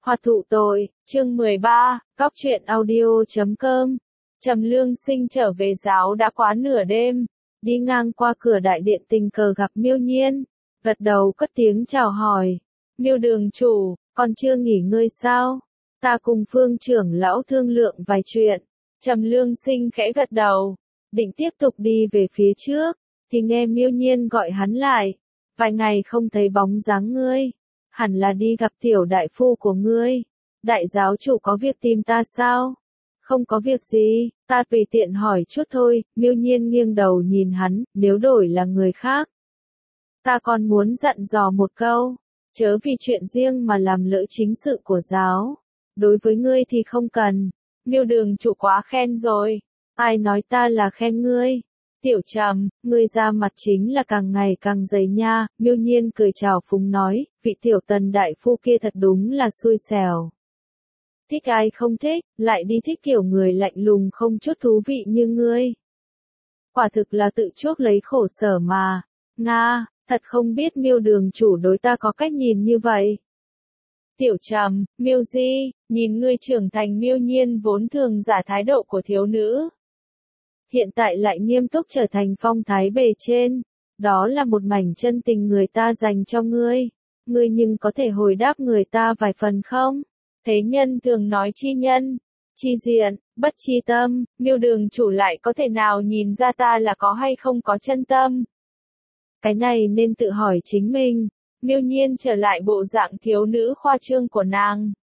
Hoạt thụ tội, chương 13, Cóc truyện audio.com. Trầm Lương Sinh trở về giáo đã quá nửa đêm, đi ngang qua cửa đại điện tình cờ gặp Miêu Nhiên, gật đầu cất tiếng chào hỏi. Miêu đường chủ, còn chưa nghỉ ngơi sao? Ta cùng Phương trưởng lão thương lượng vài chuyện. Trầm Lương Sinh khẽ gật đầu, định tiếp tục đi về phía trước, thì nghe Miêu Nhiên gọi hắn lại. Vài ngày không thấy bóng dáng ngươi, hẳn là đi gặp tiểu đại phu của ngươi. Đại giáo chủ có việc tìm ta sao? Không có việc gì, ta tùy tiện hỏi chút thôi. Miêu Nhiên nghiêng đầu nhìn hắn, nếu đổi là người khác. Ta còn muốn dặn dò một câu, chớ vì chuyện riêng mà làm lỡ chính sự của giáo. Đối với ngươi thì không cần. Miêu đường chủ quá khen rồi. Ai nói ta là khen ngươi? Tiểu Trầm, ngươi ra mặt chính là càng ngày càng dày nha. Miêu Nhiên cười chào phúng nói, vị tiểu tần đại phu kia thật đúng là xui xẻo. Thích ai không thích, lại đi thích kiểu người lạnh lùng không chút thú vị như ngươi. Quả thực là tự chuốc lấy khổ sở mà. Nga, thật không biết Miêu đường chủ đối ta có cách nhìn như vậy. Tiểu Trầm, Miêu Di, nhìn ngươi trưởng thành. Miêu Nhiên vốn thường giả thái độ của thiếu nữ, hiện tại lại nghiêm túc trở thành phong thái bề trên. Đó là một mảnh chân tình người ta dành cho ngươi. Ngươi nhưng có thể hồi đáp người ta vài phần không? Thế nhân thường nói chi nhân, chi diện, bất chi tâm. Miêu đường chủ lại có thể nào nhìn ra ta là có hay không có chân tâm? Cái này nên tự hỏi chính mình. Miêu Nhiên trở lại bộ dạng thiếu nữ khoa trương của nàng,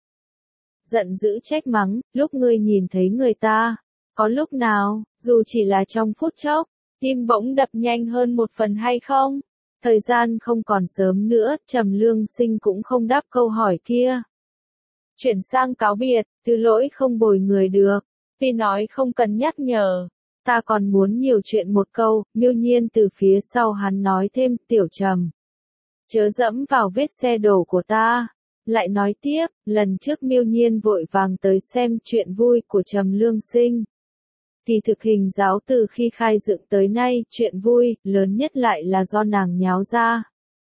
giận dữ trách mắng, lúc ngươi nhìn thấy người ta, có lúc nào, dù chỉ là trong phút chốc, tim bỗng đập nhanh hơn một phần hay không? Thời gian không còn sớm nữa, Trầm Lương Sinh cũng không đáp câu hỏi kia. Chuyển sang cáo biệt, thứ lỗi không bồi người được, tuy nói không cần nhắc nhở. Ta còn muốn nhiều chuyện một câu. Miêu Nhiên từ phía sau hắn nói thêm, Tiểu Trầm, chớ dẫm vào vết xe đổ của ta. Lại nói tiếp, lần trước Miêu Nhiên vội vàng tới xem chuyện vui của Trầm Lương Sinh. Thì thực hình giáo từ khi khai dựng tới nay, chuyện vui lớn nhất lại là do nàng nháo ra.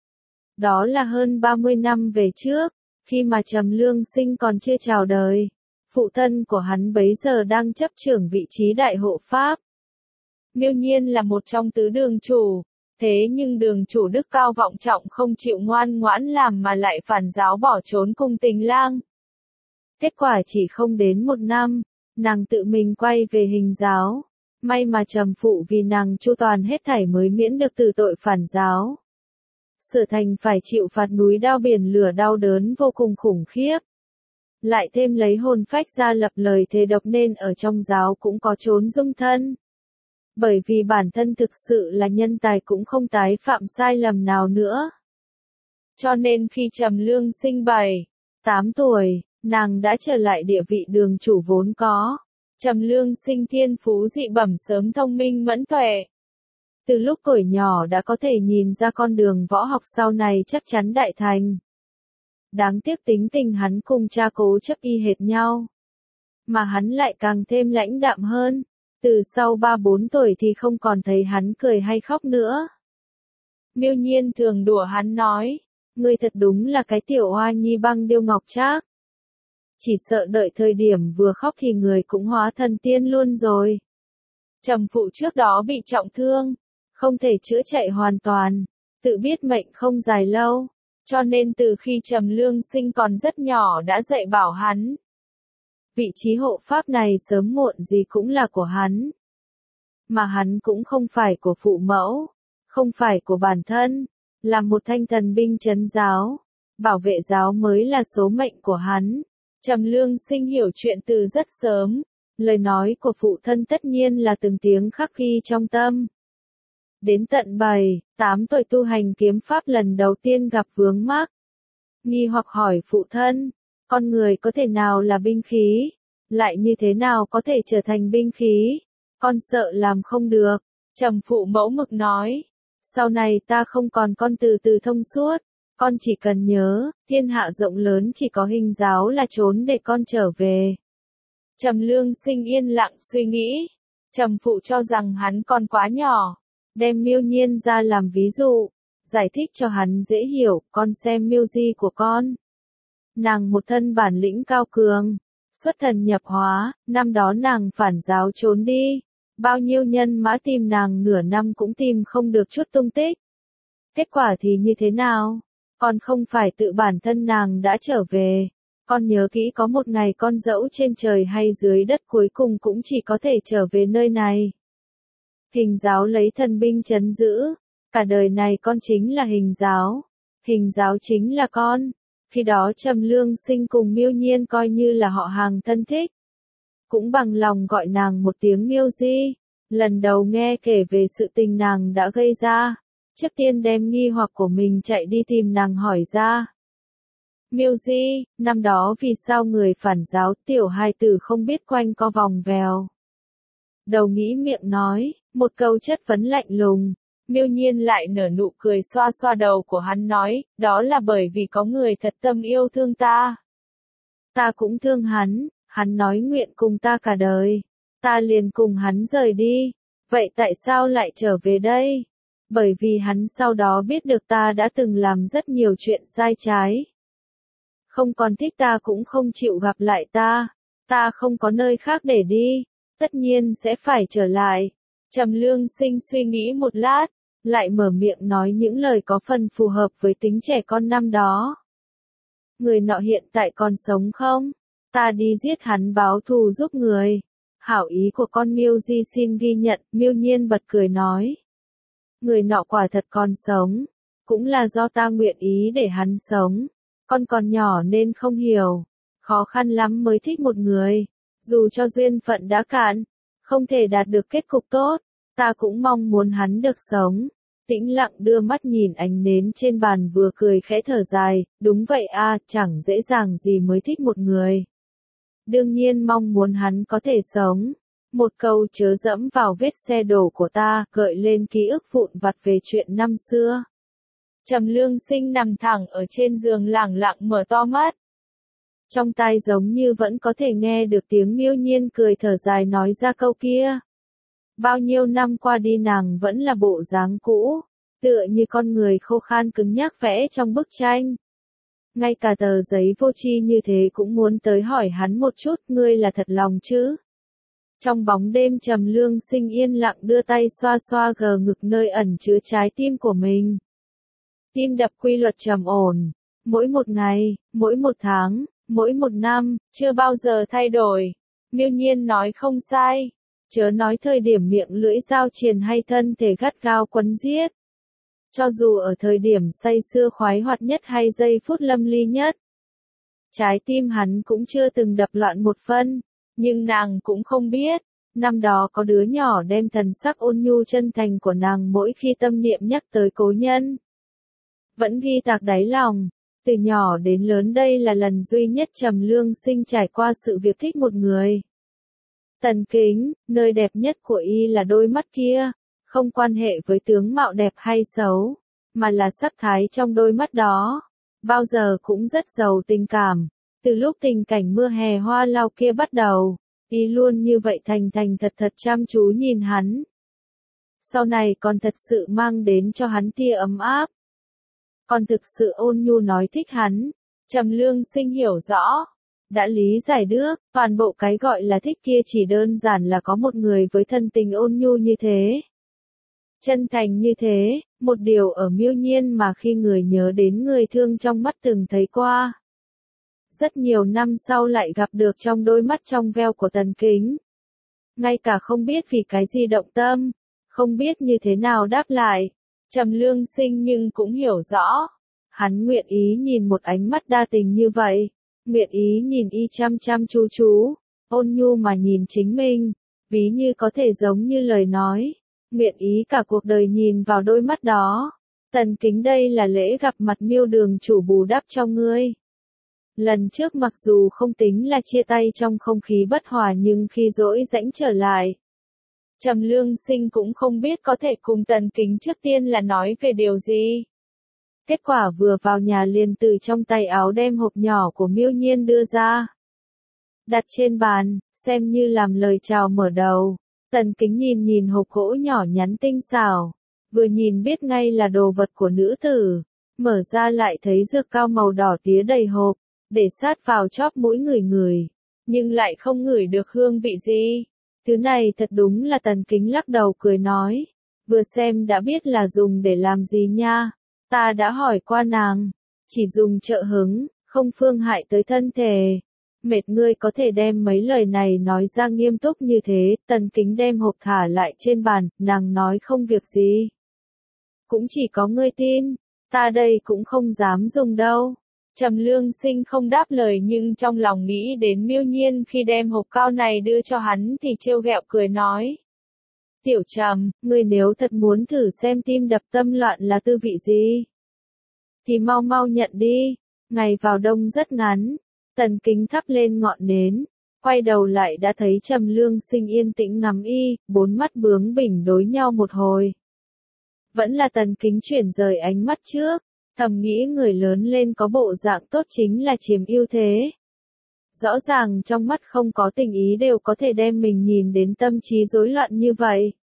Đó là hơn 30 năm về trước, khi mà Trầm Lương Sinh còn chưa chào đời. Phụ thân của hắn bấy giờ đang chấp trưởng vị trí đại hộ pháp. Miêu Nhiên là một trong tứ đường chủ, thế nhưng đường chủ đức cao vọng trọng không chịu ngoan ngoãn làm mà lại phản giáo bỏ trốn cùng Tình Lang. Kết quả chỉ không đến một năm, nàng tự mình quay về hình giáo. May mà Trầm phụ vì nàng chu toàn hết thảy mới miễn được từ tội phản giáo. Sở thành phải chịu phạt núi đao biển lửa đau đớn vô cùng khủng khiếp. Lại thêm lấy hồn phách ra lập lời thề độc nên ở trong giáo cũng có trốn dung thân. Bởi vì bản thân thực sự là nhân tài cũng không tái phạm sai lầm nào nữa. Cho nên khi Trầm Lương Sinh 7-8 tuổi, nàng đã trở lại địa vị đường chủ vốn có. Trầm Lương Sinh thiên phú dị bẩm, sớm thông minh mẫn tuệ. Từ lúc tuổi nhỏ đã có thể nhìn ra con đường võ học sau này chắc chắn đại thành. Đáng tiếc tính tình hắn cùng cha cố chấp y hệt nhau. Mà hắn lại càng thêm lãnh đạm hơn. Từ sau 3-4 tuổi thì không còn thấy hắn cười hay khóc nữa. Miêu Nhiên thường đùa hắn nói, ngươi thật đúng là cái tiểu hoa nhi băng điêu ngọc trác. Chỉ sợ đợi thời điểm vừa khóc thì người cũng hóa thần tiên luôn rồi. Trầm phụ trước đó bị trọng thương, không thể chữa chạy hoàn toàn, tự biết mệnh không dài lâu, cho nên từ khi Trầm Lương Sinh còn rất nhỏ đã dạy bảo hắn. Vị trí hộ pháp này sớm muộn gì cũng là của hắn. Mà hắn cũng không phải của phụ mẫu, không phải của bản thân, là một thanh thần binh trấn giáo, bảo vệ giáo mới là số mệnh của hắn. Trầm Lương Sinh hiểu chuyện từ rất sớm, lời nói của phụ thân tất nhiên là từng tiếng khắc ghi trong tâm. Đến tận 7-8 tuổi tu hành kiếm pháp lần đầu tiên gặp vướng mắc. Nghi hoặc hỏi phụ thân, con người có thể nào là binh khí, lại như thế nào có thể trở thành binh khí, con sợ làm không được. Trầm phụ mẫu mực nói, sau này ta không còn con từ từ thông suốt, con chỉ cần nhớ, thiên hạ rộng lớn chỉ có hình giáo là trốn để con trở về. Trầm Lương Sinh yên lặng suy nghĩ, Trầm phụ cho rằng hắn còn quá nhỏ, đem Miêu Nhiên ra làm ví dụ, giải thích cho hắn dễ hiểu, con xem Miêu Di của con. Nàng một thân bản lĩnh cao cường, xuất thần nhập hóa, năm đó nàng phản giáo trốn đi. Bao nhiêu nhân mã tìm nàng nửa năm cũng tìm không được chút tung tích. Kết quả thì như thế nào? Còn không phải tự bản thân nàng đã trở về. Con nhớ kỹ có một ngày con dẫu trên trời hay dưới đất cuối cùng cũng chỉ có thể trở về nơi này. Hình giáo lấy thần binh trấn giữ. Cả đời này con chính là hình giáo. Hình giáo chính là con. Khi đó Trầm Lương Sinh cùng Miêu Nhiên coi như là họ hàng thân thích. Cũng bằng lòng gọi nàng một tiếng Miêu Di. Lần đầu nghe kể về sự tình nàng đã gây ra. Trước tiên đem nghi hoặc của mình chạy đi tìm nàng hỏi ra. Miêu Di, năm đó vì sao người phản giáo tiểu hài tử không biết quanh co vòng vèo. Đầu nghĩ miệng nói, một câu chất vấn lạnh lùng. Miêu Nhiên lại nở nụ cười xoa xoa đầu của hắn nói, đó là bởi vì có người thật tâm yêu thương ta. Ta cũng thương hắn nói nguyện cùng ta cả đời. Ta liền cùng hắn rời đi. Vậy tại sao lại trở về đây? Bởi vì hắn sau đó biết được ta đã từng làm rất nhiều chuyện sai trái. Không còn thích ta cũng không chịu gặp lại ta. Ta không có nơi khác để đi. Tất nhiên sẽ phải trở lại. Trầm Lương Sinh suy nghĩ một lát, lại mở miệng nói những lời có phần phù hợp với tính trẻ con năm đó. Người nọ hiện tại còn sống không? Ta đi giết hắn báo thù giúp người. Hảo ý của con Miêu Di xin ghi nhận, Miêu Nhiên bật cười nói. Người nọ quả thật còn sống. Cũng là do ta nguyện ý để hắn sống. Con còn nhỏ nên không hiểu. Khó khăn lắm mới thích một người. Dù cho duyên phận đã cạn, không thể đạt được kết cục tốt. Ta cũng mong muốn hắn được sống. Tĩnh lặng đưa mắt nhìn ánh nến trên bàn vừa cười khẽ thở dài. Đúng vậy a, chẳng dễ dàng gì mới thích một người. Đương nhiên mong muốn hắn có thể sống. Một câu chớ dẫm vào vết xe đổ của ta, gợi lên ký ức vụn vặt về chuyện năm xưa. Trầm Lương Sinh nằm thẳng ở trên giường lẳng lặng mở to mắt. Trong tai giống như vẫn có thể nghe được tiếng Miêu Nhiên cười thở dài nói ra câu kia. Bao nhiêu năm qua đi nàng vẫn là bộ dáng cũ, tựa như con người khô khan cứng nhắc vẽ trong bức tranh. Ngay cả tờ giấy vô tri như thế cũng muốn tới hỏi hắn một chút, ngươi là thật lòng chứ? Trong bóng đêm Trầm Lương Sinh yên lặng đưa tay xoa xoa gờ ngực nơi ẩn chứa trái tim của mình. Tim đập quy luật trầm ổn, mỗi một ngày, mỗi một tháng, mỗi một năm, chưa bao giờ thay đổi. Miêu Nhiên nói không sai, chớ nói thời điểm miệng lưỡi giao triền hay thân thể gắt gao quấn giết. Cho dù ở thời điểm say sưa khoái hoạt nhất hay giây phút lâm ly nhất, trái tim hắn cũng chưa từng đập loạn một phân, nhưng nàng cũng không biết, năm đó có đứa nhỏ đem thần sắc ôn nhu chân thành của nàng mỗi khi tâm niệm nhắc tới cố nhân. Vẫn ghi tạc đáy lòng, từ nhỏ đến lớn đây là lần duy nhất Trầm Lương Sinh trải qua sự việc thích một người. Tần Kính, nơi đẹp nhất của y là đôi mắt kia, không quan hệ với tướng mạo đẹp hay xấu, mà là sắc thái trong đôi mắt đó, bao giờ cũng rất giàu tình cảm. Từ lúc tình cảnh mưa hè hoa lau kia bắt đầu, y luôn như vậy thành thành thật thật chăm chú nhìn hắn. Sau này còn thật sự mang đến cho hắn tia ấm áp. Còn thực sự ôn nhu nói thích hắn. Trầm Lương Sinh hiểu rõ. Đã lý giải được, toàn bộ cái gọi là thích kia chỉ đơn giản là có một người với thân tình ôn nhu như thế. Chân thành như thế, một điều ở Miêu Nhiên mà khi người nhớ đến người thương trong mắt từng thấy qua. Rất nhiều năm sau lại gặp được trong đôi mắt trong veo của Tần Kính. Ngay cả không biết vì cái gì động tâm, không biết như thế nào đáp lại. Trầm Lương Sinh nhưng cũng hiểu rõ. Hắn nguyện ý nhìn một ánh mắt đa tình như vậy. Nguyện ý nhìn y chăm chăm chú, ôn nhu mà nhìn chính mình. Ví như có thể giống như lời nói. Nguyện ý cả cuộc đời nhìn vào đôi mắt đó. Tần Kính đây là lễ gặp mặt Miêu đường chủ bù đắp cho ngươi. Lần trước mặc dù không tính là chia tay trong không khí bất hòa nhưng khi dỗi rãnh trở lại. Trầm Lương Sinh cũng không biết có thể cùng Tần Kính trước tiên là nói về điều gì. Kết quả vừa vào nhà liền từ trong tay áo đem hộp nhỏ của Miêu Nhiên đưa ra. Đặt trên bàn, xem như làm lời chào mở đầu. Tần Kính nhìn nhìn hộp gỗ nhỏ nhắn tinh xảo. Vừa nhìn biết ngay là đồ vật của nữ tử. Mở ra lại thấy dược cao màu đỏ tía đầy hộp. để sát vào chóp mũi ngửi, nhưng lại không ngửi được hương vị gì. Thứ này thật đúng là Tần Kính lắc đầu cười nói, vừa xem đã biết là dùng để làm gì nha, ta đã hỏi qua nàng, chỉ dùng trợ hứng, không phương hại tới thân thể. Mệt ngươi có thể đem mấy lời này nói ra nghiêm túc như thế. Tần Kính đem hộp thả lại trên bàn, nàng nói không việc gì. Cũng chỉ có ngươi tin, ta đây cũng không dám dùng đâu. Trầm Lương Sinh không đáp lời nhưng trong lòng nghĩ đến Miêu Nhiên khi đem hộp cao này đưa cho hắn thì trêu ghẹo cười nói. Tiểu Trầm, ngươi nếu thật muốn thử xem tim đập tâm loạn là tư vị gì, thì mau mau nhận đi, ngày vào đông rất ngắn. Tần Kính thắp lên ngọn nến, quay đầu lại đã thấy Trầm Lương Sinh yên tĩnh ngắm y, bốn mắt bướng bỉnh đối nhau một hồi. Vẫn là Tần Kính chuyển rời ánh mắt trước, thầm nghĩ người lớn lên có bộ dạng tốt chính là chiếm ưu thế. Rõ ràng trong mắt không có tình ý đều có thể đem mình nhìn đến tâm trí rối loạn như vậy.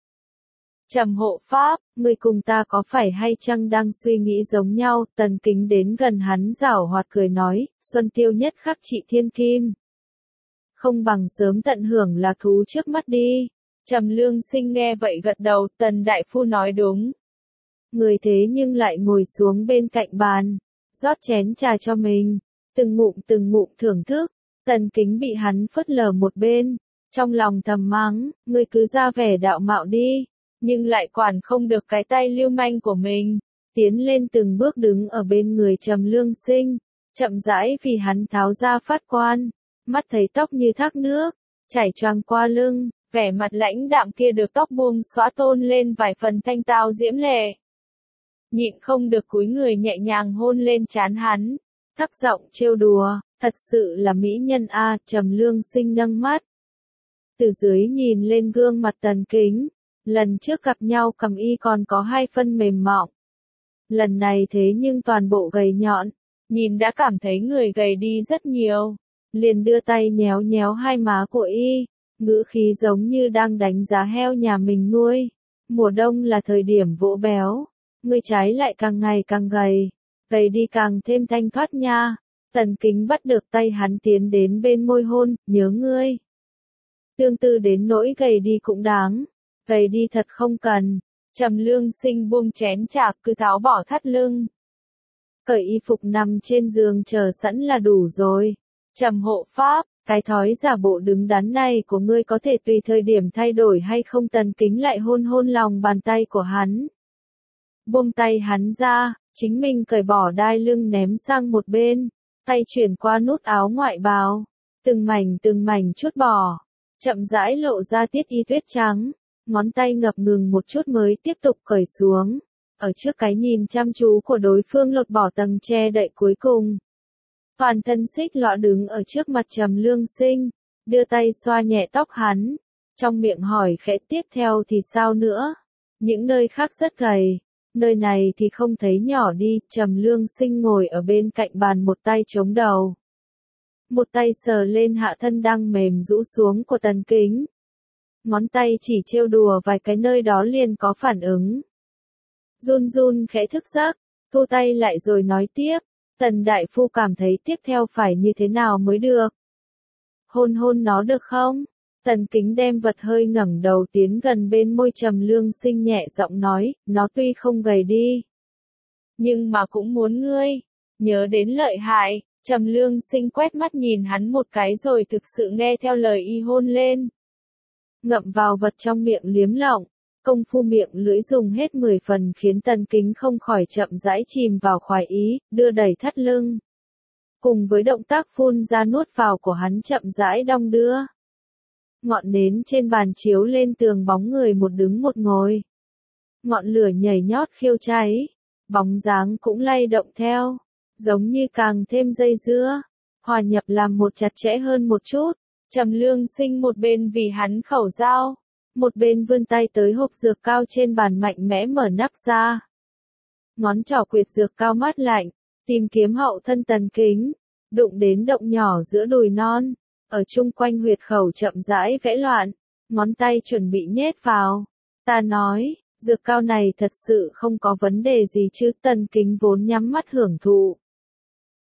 Trầm hộ pháp, người cùng ta có phải hay chăng đang suy nghĩ giống nhau? Tần Kính đến gần hắn giảo hoạt cười nói, xuân tiêu nhất khắc trị thiên kim. Không bằng sớm tận hưởng lạc thú trước mắt đi. Trầm Lương Sinh nghe vậy gật đầu, Tần đại phu nói đúng. Người thế nhưng lại ngồi xuống bên cạnh bàn, rót chén trà cho mình, từng ngụm thưởng thức. Tần Kính bị hắn phớt lờ một bên, trong lòng thầm mắng, ngươi cứ ra vẻ đạo mạo đi, nhưng lại quản không được cái tay lưu manh của mình. Tiến lên từng bước đứng ở bên người Trầm Lương Sinh, chậm rãi vì hắn tháo ra phát quan, mắt thấy tóc như thác nước, chảy choàng qua lưng, vẻ mặt lãnh đạm kia được tóc buông xõa tôn lên vài phần thanh tao diễm lệ. Nhịn không được cúi người nhẹ nhàng hôn lên trán hắn, thấp giọng trêu đùa, thật sự là mỹ nhân a. Trầm Lương Sinh nâng mắt từ dưới nhìn lên gương mặt Tần Kính, lần trước gặp nhau cằm y còn có hai phân mềm mọng, lần này thế nhưng toàn bộ gầy nhọn, nhìn đã cảm thấy người gầy đi rất nhiều, liền đưa tay nhéo nhéo hai má của y, ngữ khí giống như đang đánh giá heo nhà mình nuôi. Mùa đông là thời điểm vỗ béo, ngươi trái lại càng ngày càng gầy, gầy đi càng thêm thanh thoát nha. Tần Kính bắt được tay hắn tiến đến bên môi hôn, nhớ ngươi. Tương tư đến nỗi gầy đi cũng đáng, gầy đi thật không cần. Trầm Lương Sinh buông chén trà cứ tháo bỏ thắt lưng. Cởi y phục nằm trên giường chờ sẵn là đủ rồi. Trầm hộ pháp, cái thói giả bộ đứng đắn này của ngươi có thể tùy thời điểm thay đổi hay không? Tần Kính lại hôn hôn lòng bàn tay của hắn. Buông tay hắn ra, chính mình cởi bỏ đai lưng ném sang một bên, tay chuyển qua nút áo ngoại bào, từng mảnh chút bỏ, chậm rãi lộ ra tiết y tuyết trắng, ngón tay ngập ngừng một chút mới tiếp tục cởi xuống, ở trước cái nhìn chăm chú của đối phương lột bỏ tầng che đậy cuối cùng. Toàn thân xích lọ đứng ở trước mặt Trầm Lương Sinh, đưa tay xoa nhẹ tóc hắn, trong miệng hỏi khẽ tiếp theo thì sao nữa, những nơi khác rất gầy. Nơi này thì không thấy nhỏ đi. Trầm Lương Sinh ngồi ở bên cạnh bàn, một tay chống đầu, một tay sờ lên hạ thân đang mềm rũ xuống của Tần Kính. Ngón tay chỉ trêu đùa vài cái nơi đó liền có phản ứng. Run run khẽ thức giấc, thu tay lại rồi nói tiếp, Tần đại phu cảm thấy tiếp theo phải như thế nào mới được? Hôn hôn nó được không? Tần Kính đem vật hơi ngẩng đầu tiến gần bên môi Trầm Lương Sinh nhẹ giọng nói, nó tuy không gầy đi, nhưng mà cũng muốn ngươi. Nhớ đến lợi hại, Trầm Lương Sinh quét mắt nhìn hắn một cái rồi thực sự nghe theo lời y hôn lên. Ngậm vào vật trong miệng liếm lọng, công phu miệng lưỡi dùng hết 10 phần khiến Tần Kính không khỏi chậm rãi chìm vào khoái ý, đưa đẩy thắt lưng. Cùng với động tác phun ra nuốt vào của hắn chậm rãi đong đưa. Ngọn nến trên bàn chiếu lên tường bóng người một đứng một ngồi. Ngọn lửa nhảy nhót khiêu cháy, bóng dáng cũng lay động theo, giống như càng thêm dây dưa, hòa nhập làm một chặt chẽ hơn một chút. Trầm Lương Sinh một bên vì hắn khẩu dao, một bên vươn tay tới hộp dược cao trên bàn mạnh mẽ mở nắp ra. Ngón trỏ quệt dược cao mát lạnh, tìm kiếm hậu thân Tần Kính, đụng đến động nhỏ giữa đùi non. Ở chung quanh huyệt khẩu chậm rãi vẽ loạn, ngón tay chuẩn bị nhét vào. Ta nói, dược cao này thật sự không có vấn đề gì chứ? Tần Kính vốn nhắm mắt hưởng thụ.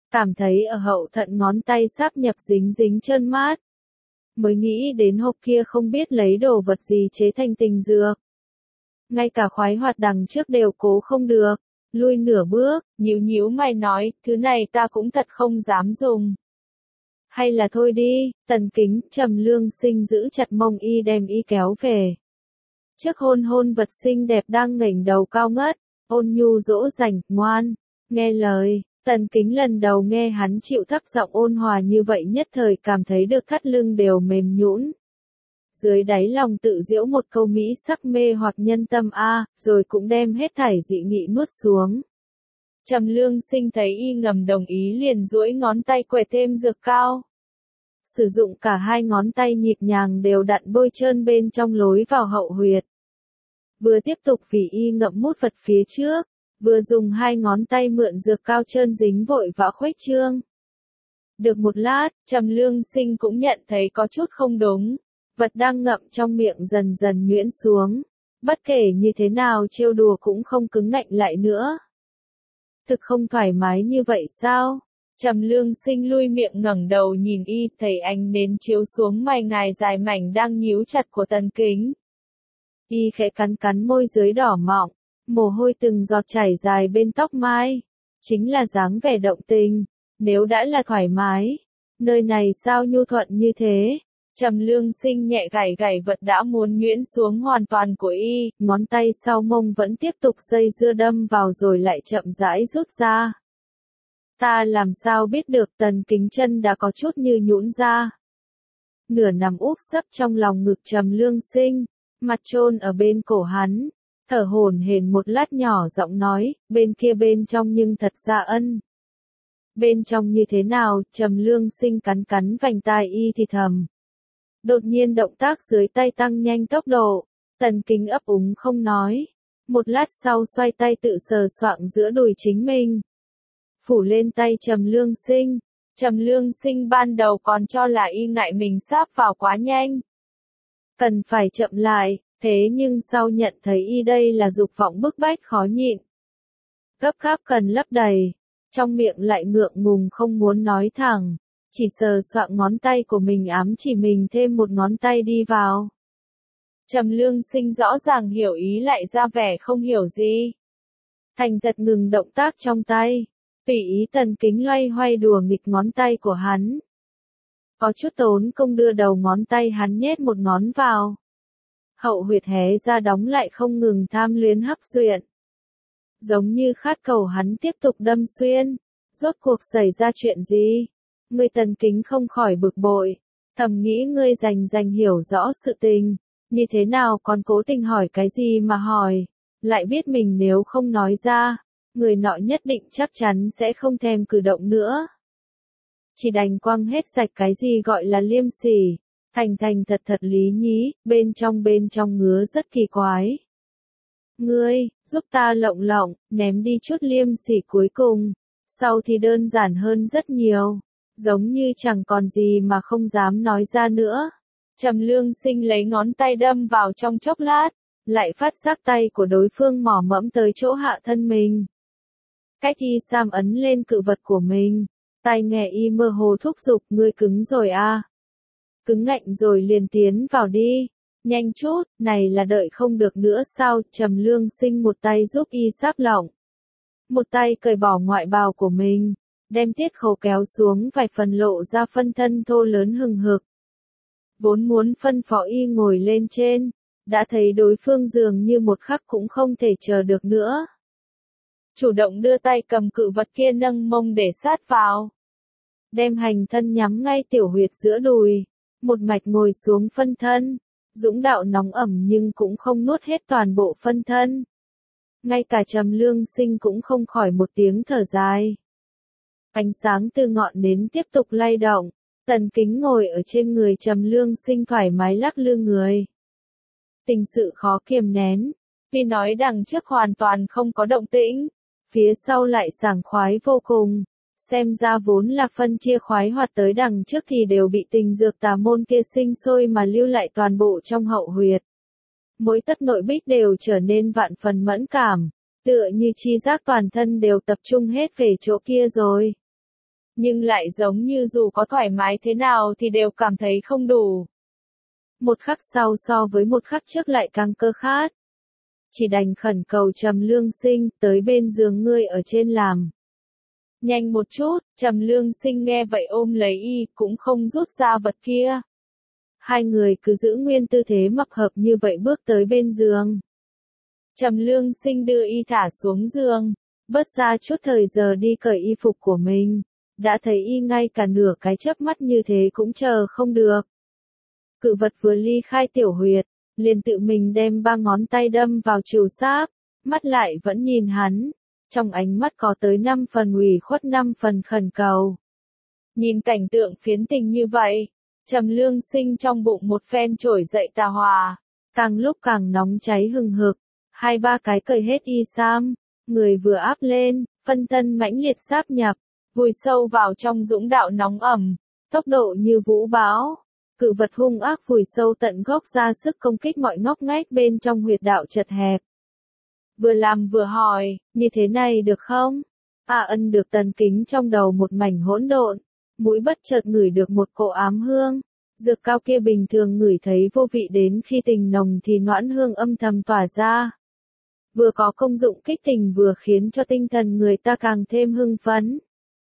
cảm thấy ở hậu thận ngón tay sáp nhập dính dính trơn mát. Mới nghĩ đến hộp kia không biết lấy đồ vật gì chế thành tình dược. Ngay cả khoái hoạt đằng trước đều cố không được, lui nửa bước, nhíu nhíu mày nói, thứ này ta cũng thật không dám dùng. Hay là thôi đi, Tần Kính, Trầm Lương Sinh giữ chặt mông y đem y kéo về. Trước hôn vật xinh đẹp đang ngẩng đầu cao ngất, ôn nhu dỗ dành, ngoan, nghe lời. Tần Kính lần đầu nghe hắn chịu thấp giọng ôn hòa như vậy nhất thời cảm thấy được thắt lưng đều mềm nhũn. Dưới đáy lòng tự giễu một câu mỹ sắc mê hoặc nhân tâm rồi cũng đem hết thảy dị nghị nuốt xuống. Trầm Lương Sinh thấy y ngầm đồng ý liền duỗi ngón tay quẹt thêm dược cao. Sử dụng cả hai ngón tay nhịp nhàng đều đặn bôi trơn bên trong lối vào hậu huyệt. Vừa tiếp tục vì y ngậm mút vật phía trước, vừa dùng hai ngón tay mượn dược cao trơn dính vội và khuếch trương. Được một lát, Trầm Lương Sinh cũng nhận thấy có chút không đúng, vật đang ngậm trong miệng dần dần nhuyễn xuống, bất kể như thế nào trêu đùa cũng không cứng ngạnh lại nữa. Thực không thoải mái như vậy sao? Trầm Lương Sinh lui miệng ngẩng đầu nhìn y, thấy ánh nến chiếu xuống mày ngài dài mảnh đang nhíu chặt của Tần Kính. Y khẽ cắn cắn môi dưới đỏ mọng, mồ hôi từng giọt chảy dài bên tóc mai, chính là dáng vẻ động tình, nếu đã là thoải mái, nơi này sao nhu thuận như thế. Trầm Lương Sinh nhẹ gảy gảy vật đã muốn nhuyễn xuống hoàn toàn của y, ngón tay sau mông vẫn tiếp tục dây dưa đâm vào rồi lại chậm rãi rút ra. Ta làm sao biết được, Tần Kính chân đã có chút như nhũn ra. Nửa nằm úp sấp trong lòng ngực Trầm Lương Sinh, mặt chôn ở bên cổ hắn, thở hổn hển một lát nhỏ giọng nói, bên kia bên trong nhưng thật ra ân. Bên trong như thế nào? Trầm Lương Sinh cắn cắn vành tai y thì thầm. Đột nhiên động tác dưới tay tăng nhanh tốc độ, Tần Kính ấp úng không nói. Một lát sau xoay tay tự sờ soạng giữa đùi chính mình. Phủ lên tay Trầm Lương Sinh. Trầm Lương Sinh ban đầu còn cho là y ngại mình sáp vào quá nhanh. Cần phải chậm lại, thế nhưng sau nhận thấy y đây là dục vọng bức bách khó nhịn. Gấp gáp cần lấp đầy, trong miệng lại ngượng ngùng không muốn nói thẳng. Chỉ sờ soạng ngón tay của mình ám chỉ mình thêm một ngón tay đi vào. Trầm Lương Sinh rõ ràng hiểu ý lại ra vẻ không hiểu gì. Thành thật ngừng động tác trong tay, tùy ý Tần Kính loay hoay đùa nghịch ngón tay của hắn. Có chút tốn công đưa đầu ngón tay hắn nhét một ngón vào. Hậu huyệt hé ra đóng lại không ngừng tham luyến hấp duyện. Giống như khát cầu hắn tiếp tục đâm xuyên. Rốt cuộc xảy ra chuyện gì? Người Tần Kính không khỏi bực bội, thầm nghĩ ngươi dành hiểu rõ sự tình, như thế nào còn cố tình hỏi cái gì mà hỏi, lại biết mình nếu không nói ra, người nọ nhất định chắc chắn sẽ không thèm cử động nữa. Chỉ đành quăng hết sạch cái gì gọi là liêm sỉ, thành thật lý nhí, bên trong ngứa rất kỳ quái. Ngươi, giúp ta lộng, ném đi chút liêm sỉ cuối cùng, sau thì đơn giản hơn rất nhiều. Giống như chẳng còn gì mà không dám nói ra nữa. Trầm Lương Sinh lấy ngón tay đâm vào trong chốc lát, lại phát giác tay của đối phương mò mẫm tới chỗ hạ thân mình. Cách y Sam ấn lên cự vật của mình, tai nghe y mơ hồ thúc giục, ngươi cứng rồi à. Cứng ngạnh rồi liền tiến vào đi, nhanh chút, này là đợi không được nữa sao? Trầm Lương Sinh một tay giúp y sáp lỏng, một tay cởi bỏ ngoại bào của mình. Đem tiết khẩu kéo xuống vài phần lộ ra phân thân thô lớn hừng hực. Vốn muốn phân phó y ngồi lên trên, đã thấy đối phương dường như một khắc cũng không thể chờ được nữa. Chủ động đưa tay cầm cự vật kia nâng mông để sát vào. Đem hành thân nhắm ngay tiểu huyệt giữa đùi, một mạch ngồi xuống phân thân, dũng đạo nóng ẩm nhưng cũng không nuốt hết toàn bộ phân thân. Ngay cả Trầm Lương Sinh cũng không khỏi một tiếng thở dài. Ánh sáng từ ngọn nến tiếp tục lay động, Tần Kính ngồi ở trên người Trầm Lương Sinh thoải mái lắc lư người. Tình sự khó kiềm nén, vì nói đằng trước hoàn toàn không có động tĩnh, phía sau lại sảng khoái vô cùng, xem ra vốn là phân chia khoái hoạt tới đằng trước thì đều bị tình dược tà môn kia sinh sôi mà lưu lại toàn bộ trong hậu huyệt. Mỗi tấc nội bích đều trở nên vạn phần mẫn cảm, tựa như chi giác toàn thân đều tập trung hết về chỗ kia rồi. nhưng lại giống như dù có thoải mái thế nào thì đều cảm thấy không đủ. Một khắc sau so với một khắc trước lại càng cơ khát. Chỉ đành khẩn cầu Trầm Lương Sinh, tới bên giường ngươi ở trên làm. Nhanh một chút, Trầm Lương Sinh nghe vậy ôm lấy y, cũng không rút ra vật kia. Hai người cứ giữ nguyên tư thế mập hợp như vậy bước tới bên giường. Trầm Lương Sinh đưa y thả xuống giường, bớt ra chút thời giờ đi cởi y phục của mình. Đã thấy y ngay cả nửa cái chớp mắt như thế cũng chờ không được. Cự vật vừa ly khai tiểu huyệt, liền tự mình đem 3 ngón tay đâm vào trừu sáp, mắt lại vẫn nhìn hắn. Trong ánh mắt có tới 5 phần ủy khuất 5 phần khẩn cầu. Nhìn cảnh tượng phiến tình như vậy, Trầm Lương Sinh trong bụng một phen trỗi dậy tà hỏa, càng lúc càng nóng cháy hừng hực, 2-3 cái cởi hết y sam, người vừa áp lên, phân thân mãnh liệt sáp nhập, vùi sâu vào trong dũng đạo nóng ẩm, tốc độ như vũ bão. Cự vật hung ác vùi sâu tận gốc ra sức công kích mọi ngóc ngách bên trong huyệt đạo chật hẹp. Vừa làm vừa hỏi, như thế này được không? Ân được Tần Kính trong đầu một mảnh hỗn độn, mũi bất chợt ngửi được một cỗ ám hương. Dược cao kia bình thường ngửi thấy vô vị đến khi tình nồng thì noãn hương âm thầm tỏa ra. Vừa có công dụng kích tình vừa khiến cho tinh thần người ta càng thêm hưng phấn.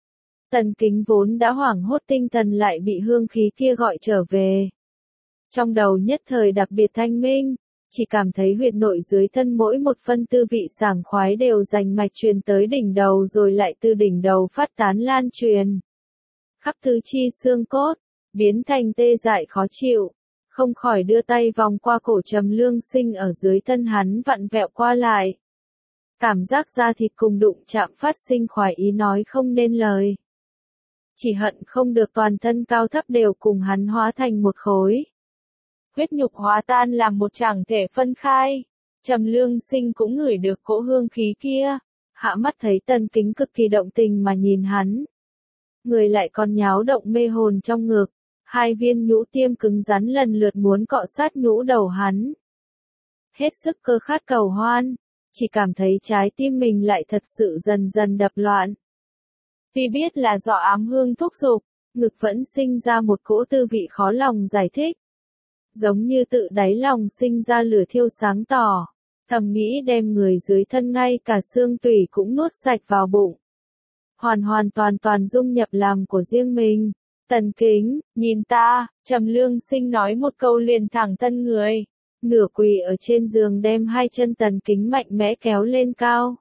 Tần Kính vốn đã hoảng hốt tinh thần lại bị hương khí kia gọi trở về. Trong đầu nhất thời đặc biệt thanh minh, chỉ cảm thấy huyệt nội dưới thân mỗi một phân tư vị sảng khoái đều rành mạch truyền tới đỉnh đầu rồi lại từ đỉnh đầu phát tán lan truyền. Khắp tứ chi xương cốt, biến thành tê dại khó chịu, không khỏi đưa tay vòng qua cổ Trầm Lương Sinh ở dưới thân hắn vặn vẹo qua lại. Cảm giác da thịt cùng đụng chạm phát sinh khoái ý nói không nên lời. Chỉ hận không được toàn thân cao thấp đều cùng hắn hóa thành một khối. Huyết nhục hóa tan làm một chẳng thể phân khai. Trầm Lương Sinh cũng ngửi được cỗ hương khí kia. Hạ mắt thấy Tần Kính cực kỳ động tình mà nhìn hắn. Người lại còn nháo động mê hồn trong ngực. 2 viên nhũ tiêm cứng rắn lần lượt muốn cọ sát nhũ đầu hắn. Hết sức cơ khát cầu hoan. Chỉ cảm thấy trái tim mình lại thật sự dần dần đập loạn. Vì biết là do ám hương thúc giục, ngực vẫn sinh ra một cỗ tư vị khó lòng giải thích. Giống như tự đáy lòng sinh ra lửa thiêu sáng tỏ, thầm nghĩ đem người dưới thân ngay cả xương tủy cũng nuốt sạch vào bụng. Hoàn toàn dung nhập làm của riêng mình. Tần Kính, nhìn ta, Trầm Lương Sinh nói một câu liền thẳng thân người. Nửa quỳ ở trên giường đem 2 chân Tần Kính mạnh mẽ kéo lên cao.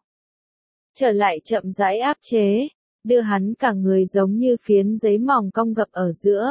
Trở lại chậm rãi áp chế. Đưa hắn cả người giống như phiến giấy mỏng cong gập ở giữa.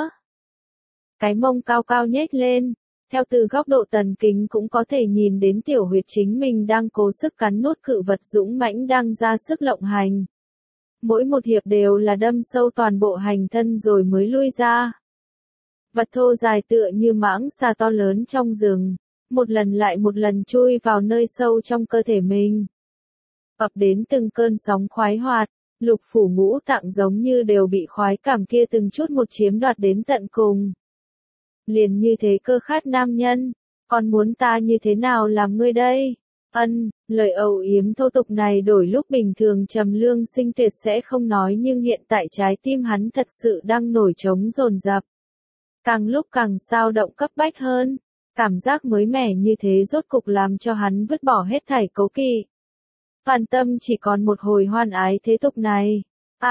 Cái mông cao cao nhếch lên, theo từ góc độ Tần Kính cũng có thể nhìn đến tiểu huyệt chính mình đang cố sức cắn nuốt cự vật dũng mãnh đang ra sức lộng hành. Mỗi một hiệp đều là đâm sâu toàn bộ hành thân rồi mới lui ra. Vật thô dài tựa như mãng xà to lớn trong rừng, một lần lại một lần chui vào nơi sâu trong cơ thể mình. Ập đến từng cơn sóng khoái hoạt. Lục phủ ngũ tạng giống như đều bị khoái cảm kia từng chút một chiếm đoạt đến tận cùng. Liền như thế cơ khát nam nhân, còn muốn ta như thế nào làm ngươi đây? Lời âu yếm thô tục này đổi lúc bình thường Trầm Lương Sinh tuyệt sẽ không nói nhưng hiện tại trái tim hắn thật sự đang nổi trống dồn dập. Càng lúc càng sao động cấp bách hơn, cảm giác mới mẻ như thế rốt cục làm cho hắn vứt bỏ hết thảy cố kỵ. Toàn tâm chỉ còn một hồi hoan ái thế tục này.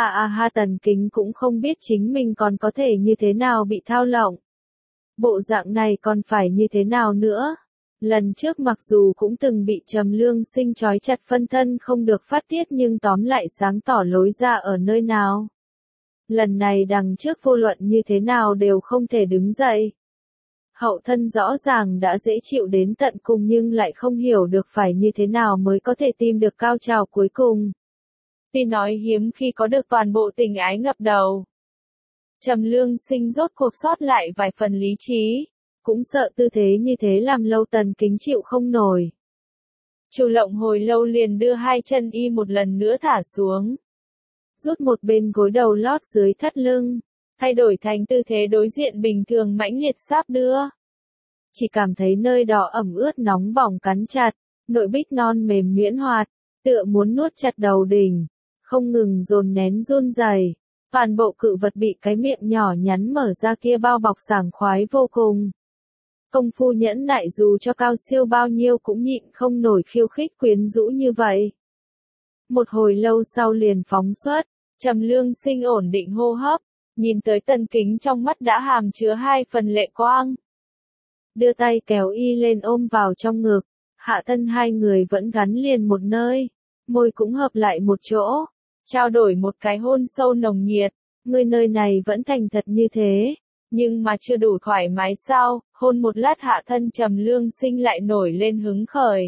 Tần Kính cũng không biết chính mình còn có thể như thế nào bị thao lộng. Bộ dạng này còn phải như thế nào nữa? Lần trước mặc dù cũng từng bị Trầm Lương Sinh trói chặt phân thân không được phát tiết nhưng tóm lại sáng tỏ lối ra ở nơi nào. Lần này đằng trước vô luận như thế nào đều không thể đứng dậy. Hậu thân rõ ràng đã dễ chịu đến tận cùng nhưng lại không hiểu được phải như thế nào mới có thể tìm được cao trào cuối cùng. Tuy nói hiếm khi có được toàn bộ tình ái ngập đầu. Trầm Lương Sinh rốt cuộc sót lại vài phần lý trí, cũng sợ tư thế như thế làm lâu Tần Kính chịu không nổi. Chủ lộng hồi lâu liền đưa 2 chân y một lần nữa thả xuống. Rút một bên gối đầu lót dưới thắt lưng. Thay đổi thành tư thế đối diện bình thường mãnh liệt sáp đưa. Chỉ cảm thấy nơi đó ẩm ướt nóng bỏng cắn chặt, nội bích non mềm nhuyễn hoạt, tựa muốn nuốt chặt đầu đỉnh, không ngừng dồn nén run rẩy. Toàn bộ cự vật bị cái miệng nhỏ nhắn mở ra kia bao bọc sảng khoái vô cùng. Công phu nhẫn nại dù cho cao siêu bao nhiêu cũng nhịn không nổi khiêu khích quyến rũ như vậy. Một hồi lâu sau liền phóng xuất, Trầm Lương Sinh ổn định hô hấp, nhìn tới Tần Kính trong mắt đã hàm chứa 2 phần lệ quang. Đưa tay kéo y lên ôm vào trong ngực, hạ thân hai người vẫn gắn liền một nơi, môi cũng hợp lại một chỗ, trao đổi một cái hôn sâu nồng nhiệt, người nơi này vẫn thành thật như thế, nhưng mà chưa đủ thoải mái sao, hôn một lát hạ thân Trầm Lương Sinh lại nổi lên hứng khởi.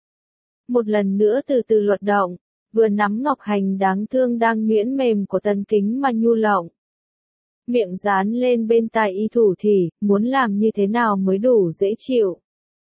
Một lần nữa từ từ luật động, vừa nắm ngọc hành đáng thương đang nhuyễn mềm của Tần Kính mà nhu lộng. Miệng dán lên bên tai y thủ thỉ, muốn làm như thế nào mới đủ dễ chịu.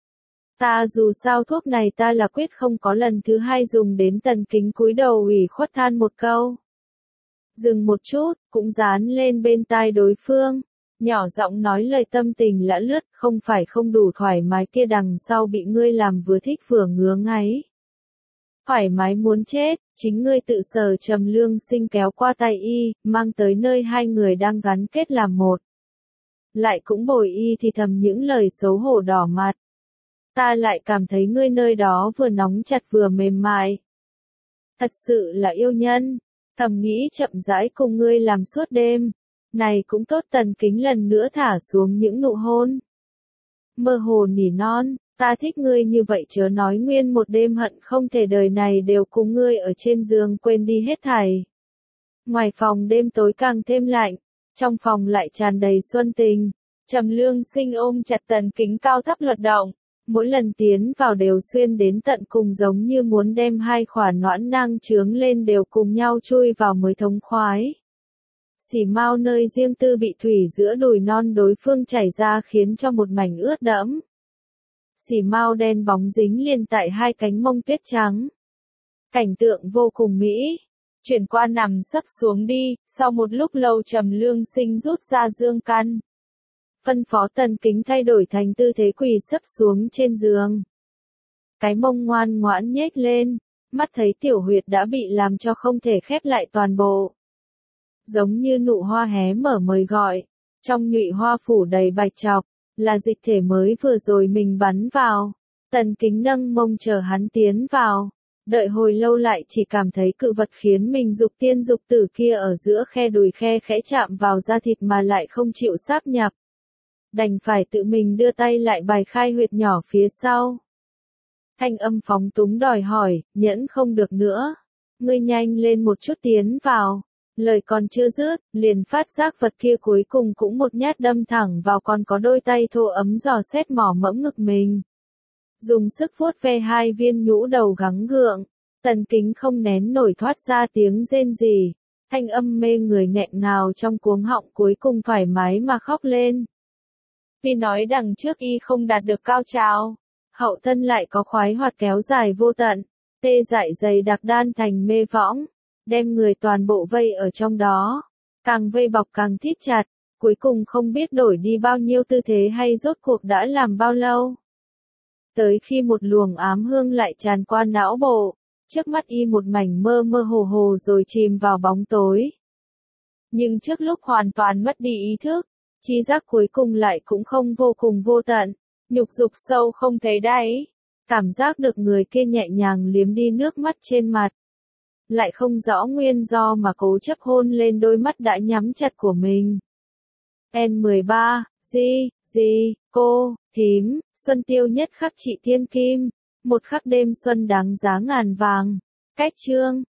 Ta dù sao thuốc này ta là quyết không có lần thứ hai dùng đến. Tần Kính cúi đầu ủy khuất than một câu. Dừng một chút, cũng dán lên bên tai đối phương, nhỏ giọng nói lời tâm tình lã lướt, không phải không đủ thoải mái kia đằng sau bị ngươi làm vừa thích vừa ngứa ngáy. Thoải mái muốn chết, chính ngươi tự sờ. Trầm Lương Sinh kéo qua tay y, mang tới nơi hai người đang gắn kết làm một. Lại cũng bồi y thì thầm những lời xấu hổ đỏ mặt. Ta lại cảm thấy ngươi nơi đó vừa nóng chặt vừa mềm mại. Thật sự là yêu nhân, thầm nghĩ chậm rãi cùng ngươi làm suốt đêm. Này cũng tốt. Tần Kính lần nữa thả xuống những nụ hôn. Mơ hồ nỉ non. Ta thích ngươi như vậy chớ nói nguyên một đêm hận không thể đời này đều cùng ngươi ở trên giường quên đi hết thảy. Ngoài phòng đêm tối càng thêm lạnh, trong phòng lại tràn đầy xuân tình. Trầm Lương Sinh ôm chặt Tần Kính cao thấp luật động, mỗi lần tiến vào đều xuyên đến tận cùng giống như muốn đem hai khỏa noãn nang trướng lên đều cùng nhau chui vào mới thống khoái. Xỉ mao nơi riêng tư bị thủy giữa đùi non đối phương chảy ra khiến cho một mảnh ướt đẫm. Xỉ mao đen bóng dính liền tại hai cánh mông tuyết trắng. Cảnh tượng vô cùng mỹ. Chuyển qua nằm sấp xuống đi, sau một lúc lâu Trầm Lương Sinh rút ra dương căn. Phân phó Tần Kính thay đổi thành tư thế quỳ sấp xuống trên giường. Cái mông ngoan ngoãn nhếch lên, mắt thấy tiểu huyệt đã bị làm cho không thể khép lại toàn bộ. Giống như nụ hoa hé mở mời gọi, trong nhụy hoa phủ đầy bạch trọc. Là dịch thể mới vừa rồi mình bắn vào. Tần Kính nâng mông chờ hắn tiến vào. Đợi hồi lâu lại chỉ cảm thấy cự vật khiến mình dục tiên dục tử kia ở giữa khe đùi khe khẽ chạm vào da thịt mà lại không chịu sáp nhập. Đành phải tự mình đưa tay lại bài khai huyệt nhỏ phía sau. Thanh âm phóng túng đòi hỏi, nhẫn không được nữa. Ngươi nhanh lên một chút tiến vào. Lời còn chưa dứt, liền phát giác vật kia cuối cùng cũng một nhát đâm thẳng vào, còn có đôi tay thô ấm dò xét mỏ mẫm ngực mình. Dùng sức vuốt ve hai viên nhũ đầu gắng gượng, Tần Kính không nén nổi thoát ra tiếng rên rỉ, thanh âm mê người nghẹn ngào trong cuống họng cuối cùng thoải mái mà khóc lên. Vì nói đằng trước y không đạt được cao trào, hậu thân lại có khoái hoạt kéo dài vô tận, tê dại dày đặc đan thành mê võng. Đem người toàn bộ vây ở trong đó, càng vây bọc càng thít chặt, cuối cùng không biết đổi đi bao nhiêu tư thế hay rốt cuộc đã làm bao lâu. Tới khi một luồng ám hương lại tràn qua não bộ, trước mắt y một mảnh mơ mơ hồ hồ rồi chìm vào bóng tối. Nhưng trước lúc hoàn toàn mất đi ý thức, trí giác cuối cùng lại cũng không vô cùng vô tận, nhục dục sâu không thấy đáy, cảm giác được người kia nhẹ nhàng liếm đi nước mắt trên mặt. Lại không rõ nguyên do mà cố chấp hôn lên đôi mắt đã nhắm chặt của mình. N13, cô, thím, xuân tiêu nhất khắc trị thiên kim, một khắc đêm xuân đáng giá ngàn vàng. Cách chương